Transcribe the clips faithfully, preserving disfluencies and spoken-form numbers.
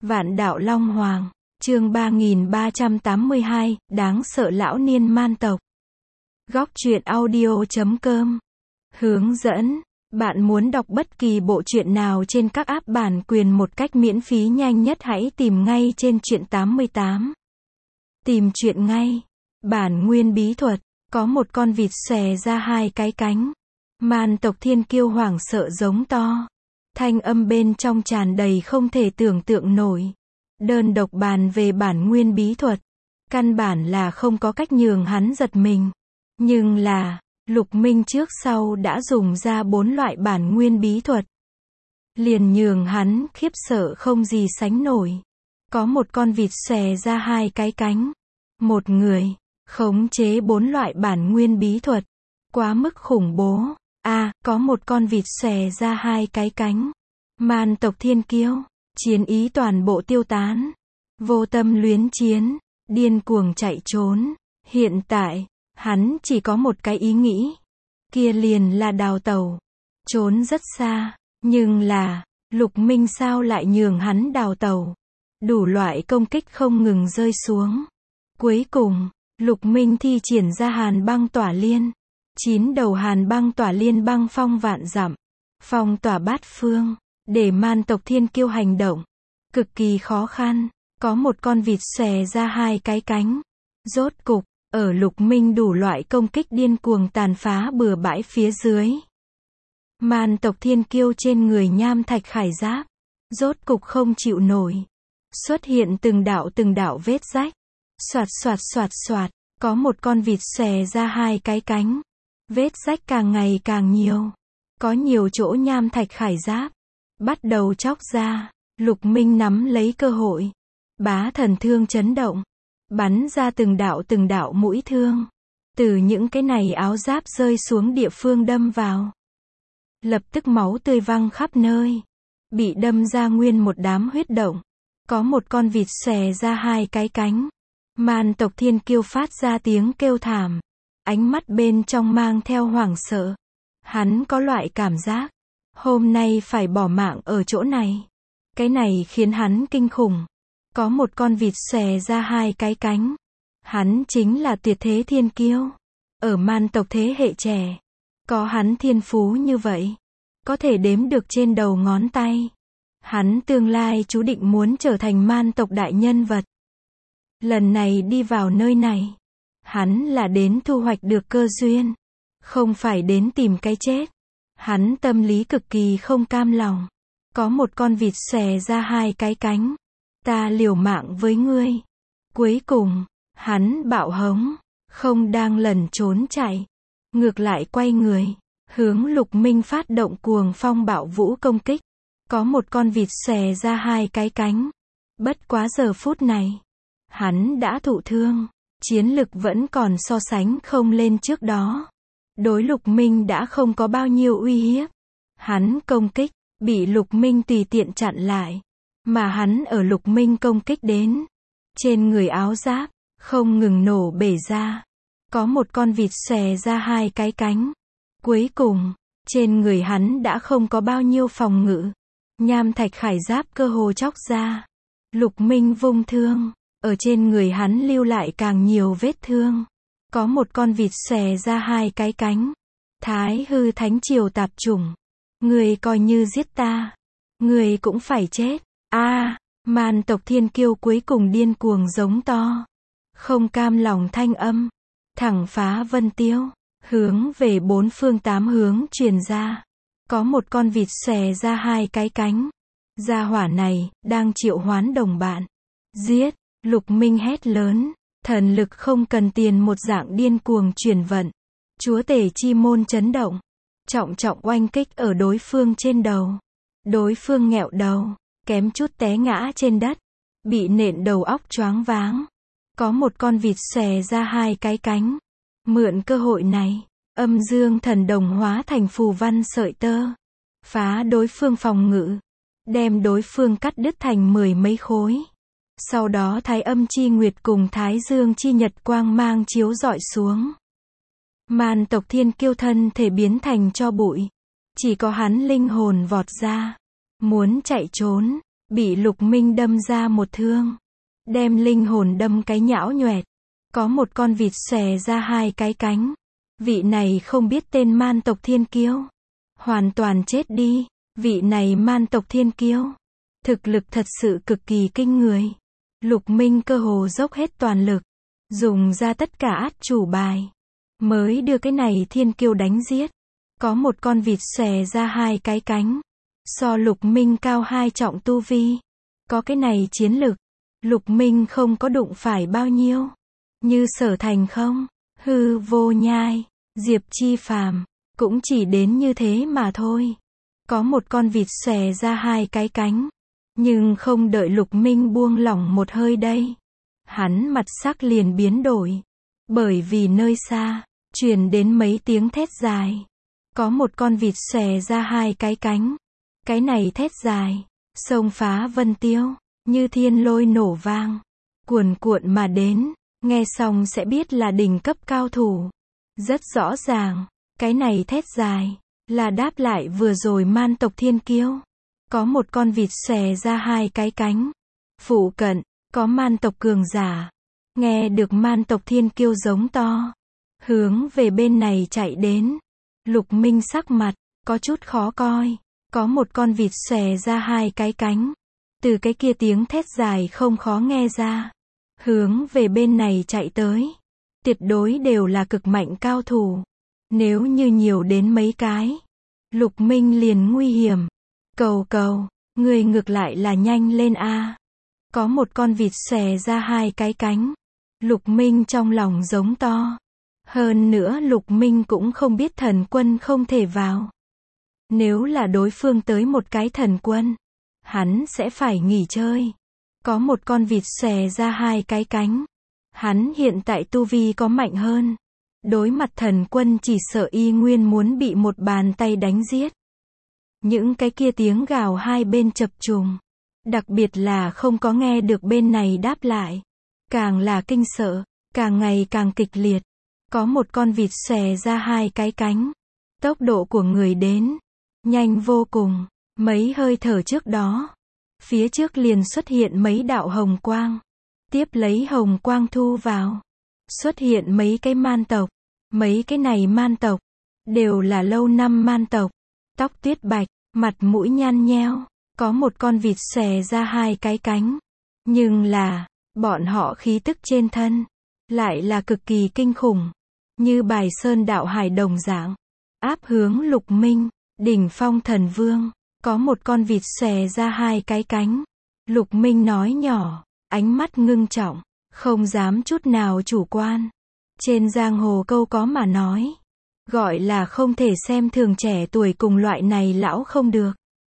Vạn đạo Long Hoàng, chương ba nghìn ba trăm tám mươi hai, đáng sợ lão niên man tộc. Góc truyện audio chấm com. Hướng dẫn, bạn muốn đọc bất kỳ bộ truyện nào trên các app bản quyền một cách miễn phí nhanh nhất hãy tìm ngay trên truyện tám mươi tám. Tìm truyện ngay. Bản nguyên bí thuật, có một con vịt xòe ra hai cái cánh. Man tộc thiên kiêu hoảng sợ giống to. Thanh âm bên trong tràn đầy không thể tưởng tượng nổi. Đơn độc bàn về bản nguyên bí thuật, căn bản là không có cách nhường hắn giật mình. Nhưng là, Lục Minh trước sau đã dùng ra bốn loại bản nguyên bí thuật. Liền nhường hắn khiếp sợ không gì sánh nổi. Có một con vịt xòe ra hai cái cánh. Một người, khống chế bốn loại bản nguyên bí thuật. Quá mức khủng bố. À, có một con vịt xòe ra hai cái cánh. Man tộc thiên kiêu, chiến ý toàn bộ tiêu tán. Vô tâm luyến chiến, điên cuồng chạy trốn. Hiện tại, hắn chỉ có một cái ý nghĩ. Kia liền là đào tẩu. Trốn rất xa, nhưng là, Lục Minh sao lại nhường hắn đào tẩu. Đủ loại công kích không ngừng rơi xuống. Cuối cùng, Lục Minh thi triển ra hàn băng tỏa liên. Chín đầu hàn băng tỏa liên băng phong vạn dặm. Phong tỏa bát phương. Để man tộc thiên kiêu hành động. Cực kỳ khó khăn. Có một con vịt xòe ra hai cái cánh. Rốt cục, ở Lục Minh đủ loại công kích điên cuồng tàn phá bừa bãi phía dưới. Man tộc thiên kiêu trên người nham thạch khải giáp. Rốt cục không chịu nổi. Xuất hiện từng đạo từng đạo vết rách. Soạt soạt soạt soạt. Có một con vịt xòe ra hai cái cánh. Vết rách càng ngày càng nhiều. Có nhiều chỗ nham thạch khải giáp bắt đầu chóc ra. Lục Minh nắm lấy cơ hội. Bá thần thương chấn động. Bắn ra từng đạo từng đạo mũi thương. Từ những cái này áo giáp rơi xuống địa phương đâm vào. Lập tức máu tươi văng khắp nơi. Bị đâm ra nguyên một đám huyết động. Có một con vịt xòe ra hai cái cánh. Man tộc thiên kiêu phát ra tiếng kêu thảm. Ánh mắt bên trong mang theo hoảng sợ. Hắn có loại cảm giác. Hôm nay phải bỏ mạng ở chỗ này. Cái này khiến hắn kinh khủng. Có một con vịt xòe ra hai cái cánh. Hắn chính là tuyệt thế thiên kiêu. Ở man tộc thế hệ trẻ. Có hắn thiên phú như vậy. Có thể đếm được trên đầu ngón tay. Hắn tương lai chú định muốn trở thành man tộc đại nhân vật. Lần này đi vào nơi này. Hắn là đến thu hoạch được cơ duyên. Không phải đến tìm cái chết. Hắn tâm lý cực kỳ không cam lòng. Có một con vịt xòe ra hai cái cánh. Ta liều mạng với ngươi. Cuối cùng, hắn bạo hống. Không đang lẩn trốn chạy. Ngược lại quay người. Hướng Lục Minh phát động cuồng phong bạo vũ công kích. Có một con vịt xòe ra hai cái cánh. Bất quá giờ phút này. Hắn đã thụ thương. Chiến lực vẫn còn so sánh không lên trước đó. Đối Lục Minh đã không có bao nhiêu uy hiếp. Hắn công kích, bị Lục Minh tùy tiện chặn lại. Mà hắn ở Lục Minh công kích đến. Trên người áo giáp, không ngừng nổ bể ra. Có một con vịt xòe ra hai cái cánh. Cuối cùng, trên người hắn đã không có bao nhiêu phòng ngự. Nham thạch khải giáp cơ hồ chóc ra. Lục Minh vung thương. Ở trên người hắn lưu lại càng nhiều vết thương. Có một con vịt xòe ra hai cái cánh. Thái hư thánh triều tạp chủng. Người coi như giết ta. Người cũng phải chết. A, à, man tộc thiên kiêu cuối cùng điên cuồng giống to. Không cam lòng thanh âm. Thẳng phá vân tiêu. Hướng về bốn phương tám hướng truyền ra. Có một con vịt xòe ra hai cái cánh. Gia hỏa này, đang triệu hoán đồng bạn. Giết. Lục Minh hét lớn. Thần lực không cần tiền một dạng điên cuồng truyền vận. Chúa tể chi môn chấn động. Trọng trọng oanh kích ở đối phương trên đầu. Đối phương nghẹo đầu. Kém chút té ngã trên đất. Bị nện đầu óc choáng váng. Có một con vịt xòe ra hai cái cánh. Mượn cơ hội này. Âm dương thần đồng hóa thành phù văn sợi tơ. Phá đối phương phòng ngự. Đem đối phương cắt đứt thành mười mấy khối. Sau đó Thái Âm chi nguyệt cùng Thái Dương chi nhật quang mang chiếu rọi xuống. Man tộc thiên kiêu thân thể biến thành tro bụi. Chỉ có hắn linh hồn vọt ra. Muốn chạy trốn. bị Lục Minh đâm ra một thương, đem linh hồn đâm cái nhão nhoẹt. Có một con vịt xòe ra hai cái cánh. Vị này không biết tên man tộc thiên kiêu, hoàn toàn chết đi. Vị này man tộc thiên kiêu, thực lực thật sự cực kỳ kinh người. Lục Minh cơ hồ dốc hết toàn lực, dùng ra tất cả át chủ bài, mới đưa cái này thiên kiêu đánh giết. Có một con vịt xòe ra hai cái cánh, so Lục Minh cao hai trọng tu vi. Có cái này chiến lực, Lục Minh không có đụng phải bao nhiêu. Như Sở Thành không, Hư Vô Nhai, Diệp Chi Phàm, cũng chỉ đến như thế mà thôi. Có một con vịt xòe ra hai cái cánh, nhưng không đợi Lục Minh buông lỏng một hơi đây, hắn mặt sắc liền biến đổi, bởi vì nơi xa truyền đến mấy tiếng thét dài. Có một con vịt xòe ra hai cái cánh, cái này thét dài, xông phá vân tiêu, như thiên lôi nổ vang, cuồn cuộn mà đến, nghe xong sẽ biết là đỉnh cấp cao thủ. Rất rõ ràng, cái này thét dài là đáp lại vừa rồi man tộc thiên kiêu. Có một con vịt xòe ra hai cái cánh, phụ cận có man tộc cường giả, nghe được man tộc thiên kiêu giống to, hướng về bên này chạy đến. Lục Minh sắc mặt có chút khó coi. Có một con vịt xòe ra hai cái cánh, từ cái kia tiếng thét dài không khó nghe ra, hướng về bên này chạy tới. Tuyệt đối đều là cực mạnh cao thủ. Nếu như nhiều đến mấy cái, Lục Minh liền nguy hiểm. Cầu cầu, người ngược lại là nhanh lên a. Có một con vịt xòe ra hai cái cánh, Lục Minh trong lòng giống to. Hơn nữa Lục Minh cũng không biết thần quân không thể vào. Nếu là đối phương tới một cái thần quân, hắn sẽ phải nghỉ chơi. Có một con vịt xòe ra hai cái cánh, hắn hiện tại tu vi có mạnh hơn, đối mặt thần quân chỉ sợ y nguyên muốn bị một bàn tay đánh giết. Những cái kia tiếng gào hai bên chập trùng, đặc biệt là không có nghe được bên này đáp lại, càng là kinh sợ, càng ngày càng kịch liệt. Có một con vịt xòe ra hai cái cánh, tốc độ của người đến nhanh vô cùng, mấy hơi thở trước đó, phía trước liền xuất hiện mấy đạo hồng quang, tiếp lấy hồng quang thu vào, xuất hiện mấy cái man tộc. Mấy cái này man tộc đều là lâu năm man tộc, tóc tuyết bạch, mặt mũi nhăn nheo. Có một con vịt xòe ra hai cái cánh, nhưng là bọn họ khí tức trên thân lại là cực kỳ kinh khủng, như bài sơn đạo hải đồng dạng, áp hướng Lục Minh. Đỉnh phong thần vương, có một con vịt xòe ra hai cái cánh. Lục Minh nói nhỏ, ánh mắt ngưng trọng, không dám chút nào chủ quan. Trên giang hồ câu có mà nói, gọi là không thể xem thường trẻ tuổi cùng loại này lão không được.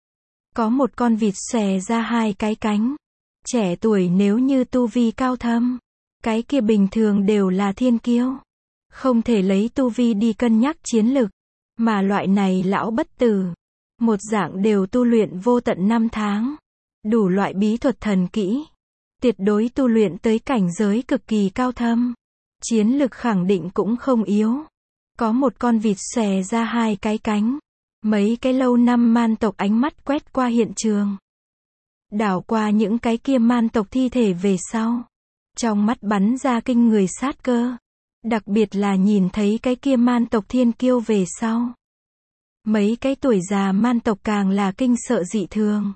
Có một con vịt xòe ra hai cái cánh, trẻ tuổi nếu như tu vi cao thâm, cái kia bình thường đều là thiên kiêu, không thể lấy tu vi đi cân nhắc chiến lực. Mà loại này lão bất tử, một dạng đều tu luyện vô tận năm tháng, đủ loại bí thuật thần kỹ, tuyệt đối tu luyện tới cảnh giới cực kỳ cao thâm, chiến lực khẳng định cũng không yếu. Có một con vịt xòe ra hai cái cánh, mấy cái lâu năm man tộc ánh mắt quét qua hiện trường, đảo qua những cái kia man tộc thi thể về sau, trong mắt bắn ra kinh người sát cơ. Đặc biệt là nhìn thấy cái kia man tộc thiên kiêu về sau, mấy cái tuổi già man tộc càng là kinh sợ dị thường.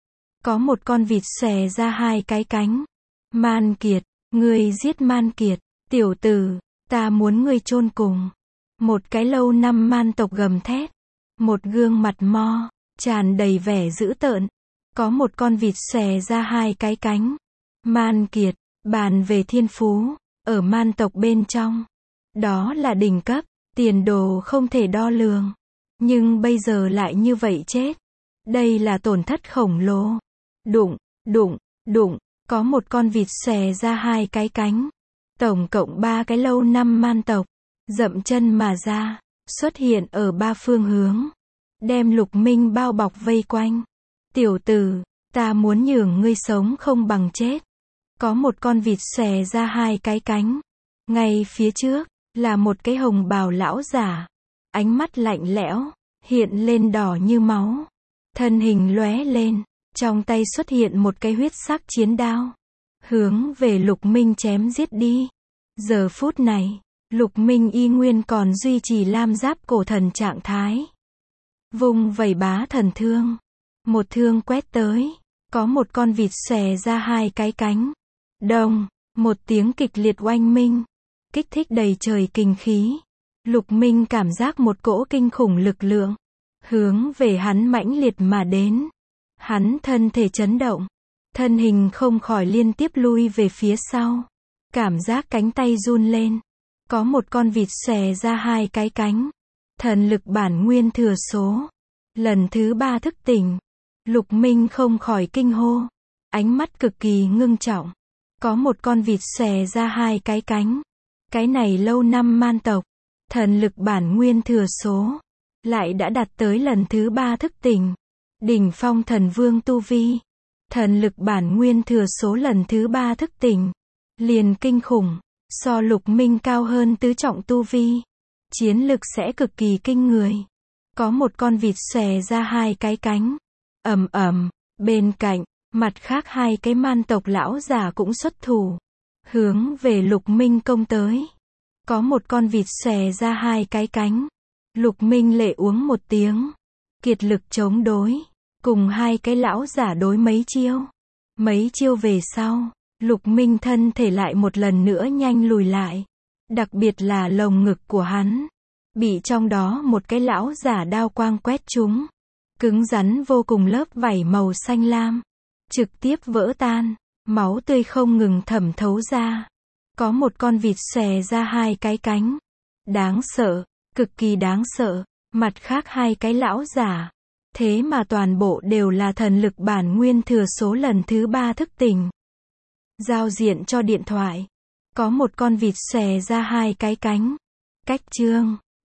Có một con vịt xòe ra hai cái cánh, Man Kiệt, ngươi giết Man Kiệt, tiểu tử, ta muốn ngươi chôn cùng. Một cái lâu năm man tộc gầm thét, một gương mặt mo tràn đầy vẻ dữ tợn. Có một con vịt xòe ra hai cái cánh, Man Kiệt, bàn về thiên phú, ở man tộc bên trong, đó là đỉnh cấp, tiền đồ không thể đo lường, nhưng bây giờ lại như vậy chết, đây là tổn thất khổng lồ. Đụng, đụng, đụng, có một con vịt xòe ra hai cái cánh, tổng cộng ba cái lâu năm man tộc, dậm chân mà ra, xuất hiện ở ba phương hướng, đem Lục Minh bao bọc vây quanh. Tiểu tử, ta muốn nhường ngươi sống không bằng chết. Có một con vịt xòe ra hai cái cánh, ngay phía trước là một cái hồng bào lão giả, ánh mắt lạnh lẽo, hiện lên đỏ như máu, thân hình lóe lên, Trong tay xuất hiện một cái huyết sắc chiến đao. Hướng về Lục Minh chém giết đi. Giờ phút này, Lục Minh y nguyên còn duy trì lam giáp cổ thần trạng thái. Vung vẩy bá thần thương. Một thương quét tới. Có một con vịt xòe ra hai cái cánh. Đồng, một tiếng kịch liệt oanh minh. Kích thích đầy trời kinh khí. Lục Minh cảm giác một cỗ kinh khủng lực lượng. Hướng về hắn mãnh liệt mà đến. Hắn thân thể chấn động. Thân hình không khỏi liên tiếp lui về phía sau. Cảm giác cánh tay run lên. Có một con vịt xòe ra hai cái cánh. Thần lực bản nguyên thừa số. Lần thứ ba thức tỉnh. Lục Minh không khỏi kinh hô. Ánh mắt cực kỳ ngưng trọng. Có một con vịt xòe ra hai cái cánh. Cái này lâu năm man tộc. Thần lực bản nguyên thừa số. Lại đã đạt tới lần thứ ba thức tỉnh. Đỉnh phong thần vương tu vi. Thần lực bản nguyên thừa số lần thứ ba thức tỉnh. Liền kinh khủng. So Lục Minh cao hơn tứ trọng tu vi. Chiến lực sẽ cực kỳ kinh người. Có một con vịt xòe ra hai cái cánh. Ầm ầm, bên cạnh, mặt khác hai cái man tộc lão giả cũng xuất thủ. Hướng về Lục Minh công tới. Có một con vịt xòe ra hai cái cánh. Lục Minh lệ uống một tiếng. Kiệt lực chống đối. Cùng hai cái lão giả đối mấy chiêu. Mấy chiêu về sau, Lục Minh thân thể lại một lần nữa nhanh lùi lại. Đặc biệt là lồng ngực của hắn. Bị trong đó một cái lão giả đao quang quét trúng. Cứng rắn vô cùng lớp vảy màu xanh lam. Trực tiếp vỡ tan. Máu tươi không ngừng thẩm thấu ra. Có một con vịt xòe ra hai cái cánh. Đáng sợ. Cực kỳ đáng sợ. Mặt khác hai cái lão giả. Thế mà toàn bộ đều là thần lực bản nguyên thừa số lần thứ ba thức tỉnh. Giao diện cho điện thoại. Có một con vịt xòe ra hai cái cánh. Cách chương.